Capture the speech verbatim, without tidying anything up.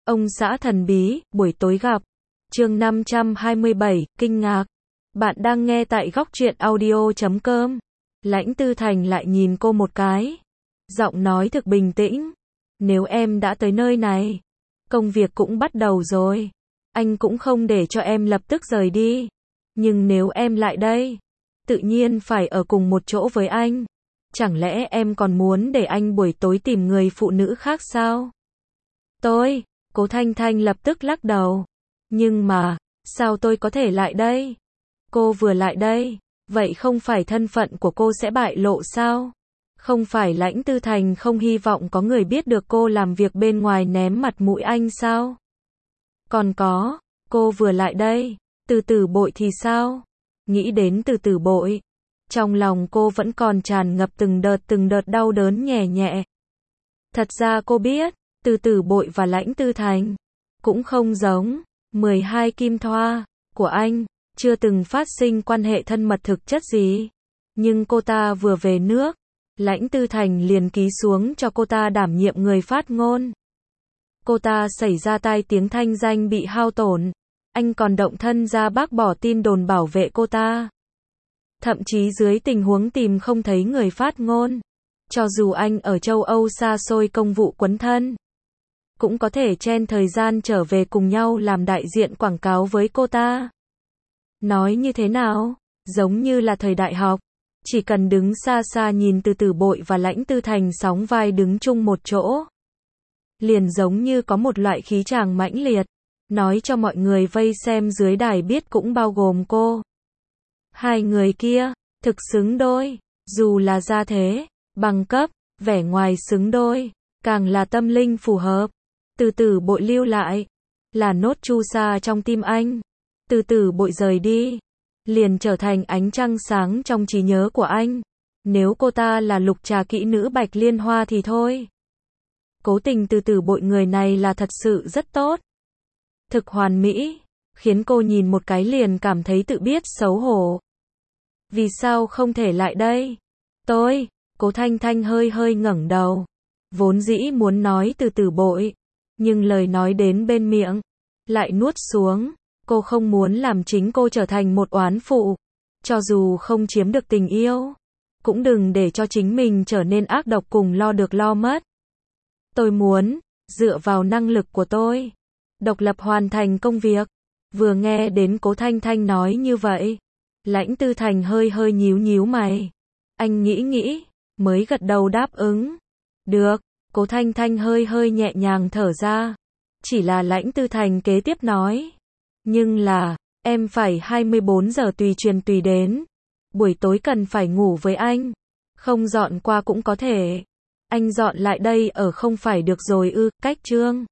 Ông xã thần bí, buổi tối gặp. Chương năm trăm hai mươi bảy, kinh ngạc. Bạn đang nghe tại góc truyện audio chấm com. Lãnh Tư Thành lại nhìn cô một cái. Giọng nói thực bình tĩnh. Nếu em đã tới nơi này, công việc cũng bắt đầu rồi. Anh cũng không để cho em lập tức rời đi. Nhưng nếu em lại đây, tự nhiên phải ở cùng một chỗ với anh. Chẳng lẽ em còn muốn để anh buổi tối tìm người phụ nữ khác sao? Tôi, Cố Thanh Thanh lập tức lắc đầu. Nhưng mà, sao tôi có thể lại đây? Cô vừa lại đây, vậy không phải thân phận của cô sẽ bại lộ sao? Không phải Lãnh Tư Thành không hy vọng có người biết được cô làm việc bên ngoài ném mặt mũi anh sao? Còn có, cô vừa lại đây, Từ Tử Bội thì sao? Nghĩ đến Từ Tử Bội, trong lòng cô vẫn còn tràn ngập từng đợt từng đợt đau đớn nhẹ nhẹ. Thật ra cô biết, Từ Tử Bội và Lãnh Tư Thành cũng không giống. mười hai kim thoa của anh chưa từng phát sinh quan hệ thân mật thực chất gì. Nhưng cô ta vừa về nước, Lãnh Tư Thành liền ký xuống cho cô ta đảm nhiệm người phát ngôn. Cô ta xảy ra tai tiếng, thanh danh bị hao tổn. Anh còn động thân ra bác bỏ tin đồn bảo vệ cô ta. Thậm chí dưới tình huống tìm không thấy người phát ngôn, cho dù anh ở châu Âu xa xôi công vụ quấn thân, cũng có thể chen thời gian trở về cùng nhau làm đại diện quảng cáo với cô ta. Nói như thế nào? Giống như là thời đại học, chỉ cần đứng xa xa nhìn Từ Tử Bội và Lãnh Tư Thành sóng vai đứng chung một chỗ, liền giống như có một loại khí tràng mãnh liệt, nói cho mọi người vây xem dưới đài biết cũng bao gồm cô. Hai người kia, thực xứng đôi, dù là gia thế, bằng cấp, vẻ ngoài xứng đôi, càng là tâm linh phù hợp. Từ Tử Bội lưu lại, là nốt chu sa trong tim anh. Từ Tử Bội rời đi, liền trở thành ánh trăng sáng trong trí nhớ của anh. Nếu cô ta là lục trà kỹ nữ Bạch Liên Hoa thì thôi. Cố tình Từ Tử Bội người này là thật sự rất tốt. Thực hoàn mỹ, khiến cô nhìn một cái liền cảm thấy tự biết xấu hổ. Vì sao không thể lại đây? Tôi, Cố Thanh Thanh hơi hơi ngẩng đầu. Vốn dĩ muốn nói Từ Tử Bội, nhưng lời nói đến bên miệng, lại nuốt xuống. Cô không muốn làm chính cô trở thành một oán phụ. Cho dù không chiếm được tình yêu, cũng đừng để cho chính mình trở nên ác độc cùng lo được lo mất. Tôi muốn, dựa vào năng lực của tôi, độc lập hoàn thành công việc. Vừa nghe đến Cố Thanh Thanh nói như vậy, Lãnh Tư Thành hơi hơi nhíu nhíu mày. Anh nghĩ nghĩ, mới gật đầu đáp ứng. Được, Cố Thanh Thanh hơi hơi nhẹ nhàng thở ra. Chỉ là Lãnh Tư Thành kế tiếp nói. Nhưng là, em phải hai mươi bốn giờ tùy truyền tùy đến. Buổi tối cần phải ngủ với anh. Không dọn qua cũng có thể. Anh dọn lại đây ở không phải được rồi ư? Cách Trương